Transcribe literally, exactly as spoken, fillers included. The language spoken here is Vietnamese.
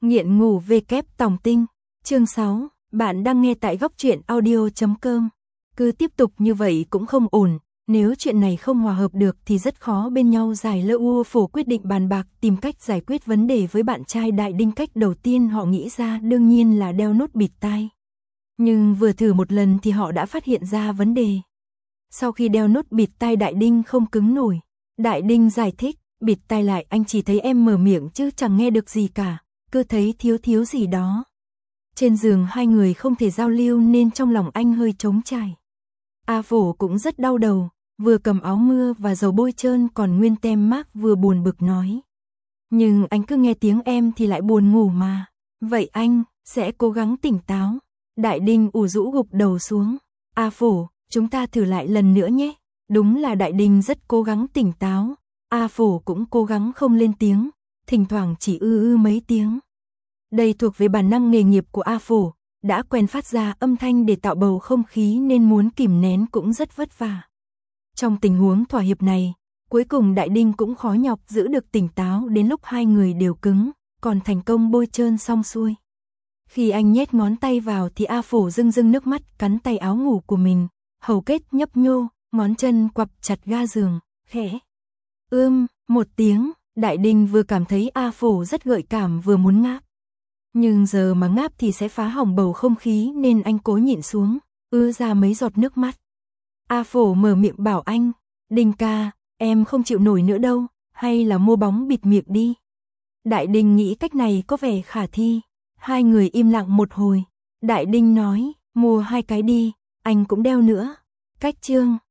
Nghiện ngủ về kép tòng tinh. Chương sáu, bạn đang nghe tại góc truyện audio chấm com. Cứ tiếp tục như vậy cũng không ổn, nếu chuyện này không hòa hợp được thì rất khó bên nhau. Giải Lơ U Phổ quyết định bàn bạc tìm cách giải quyết vấn đề với bạn trai Đại Đinh. Cách đầu tiên họ nghĩ ra đương nhiên là đeo nốt bịt tai. Nhưng vừa thử một lần thì họ đã phát hiện ra vấn đề. Sau khi đeo nốt bịt tai Đại Đinh không cứng nổi. Đại Đinh giải thích, bịt tai lại anh chỉ thấy em mở miệng chứ chẳng nghe được gì cả, cứ thấy thiếu thiếu gì đó. Trên giường hai người không thể giao lưu nên trong lòng anh hơi trống trải. A Phổ cũng rất đau đầu, vừa cầm áo mưa và dầu bôi trơn còn nguyên tem mác vừa buồn bực nói. Nhưng anh cứ nghe tiếng em thì lại buồn ngủ mà. Vậy anh sẽ cố gắng tỉnh táo. Đại Đinh ủ rũ gục đầu xuống. A Phổ, chúng ta thử lại lần nữa nhé. Đúng là Đại Đinh rất cố gắng tỉnh táo. A Phổ cũng cố gắng không lên tiếng, thỉnh thoảng chỉ ư ư mấy tiếng. Đây thuộc về bản năng nghề nghiệp của A Phổ, đã quen phát ra âm thanh để tạo bầu không khí nên muốn kìm nén cũng rất vất vả. Trong tình huống thỏa hiệp này, cuối cùng Đại Đinh cũng khó nhọc giữ được tỉnh táo đến lúc hai người đều cứng, còn thành công bôi trơn xong xuôi. Khi anh nhét ngón tay vào thì A Phổ rưng rưng nước mắt cắn tay áo ngủ của mình, hầu kết nhấp nhô, ngón chân quặp chặt ga giường, khẽ. Ưm, một tiếng, Đại Đinh vừa cảm thấy A Phổ rất gợi cảm vừa muốn ngáp. Nhưng giờ mà ngáp thì sẽ phá hỏng bầu không khí nên anh cố nhịn xuống, ưa ra mấy giọt nước mắt. A Phổ mở miệng bảo anh, Đinh ca, em không chịu nổi nữa đâu, hay là mua bóng bịt miệng đi. Đại Đinh nghĩ cách này có vẻ khả thi. Hai người im lặng một hồi. Đại Đinh nói, mua hai cái đi, anh cũng đeo nữa. Cách chương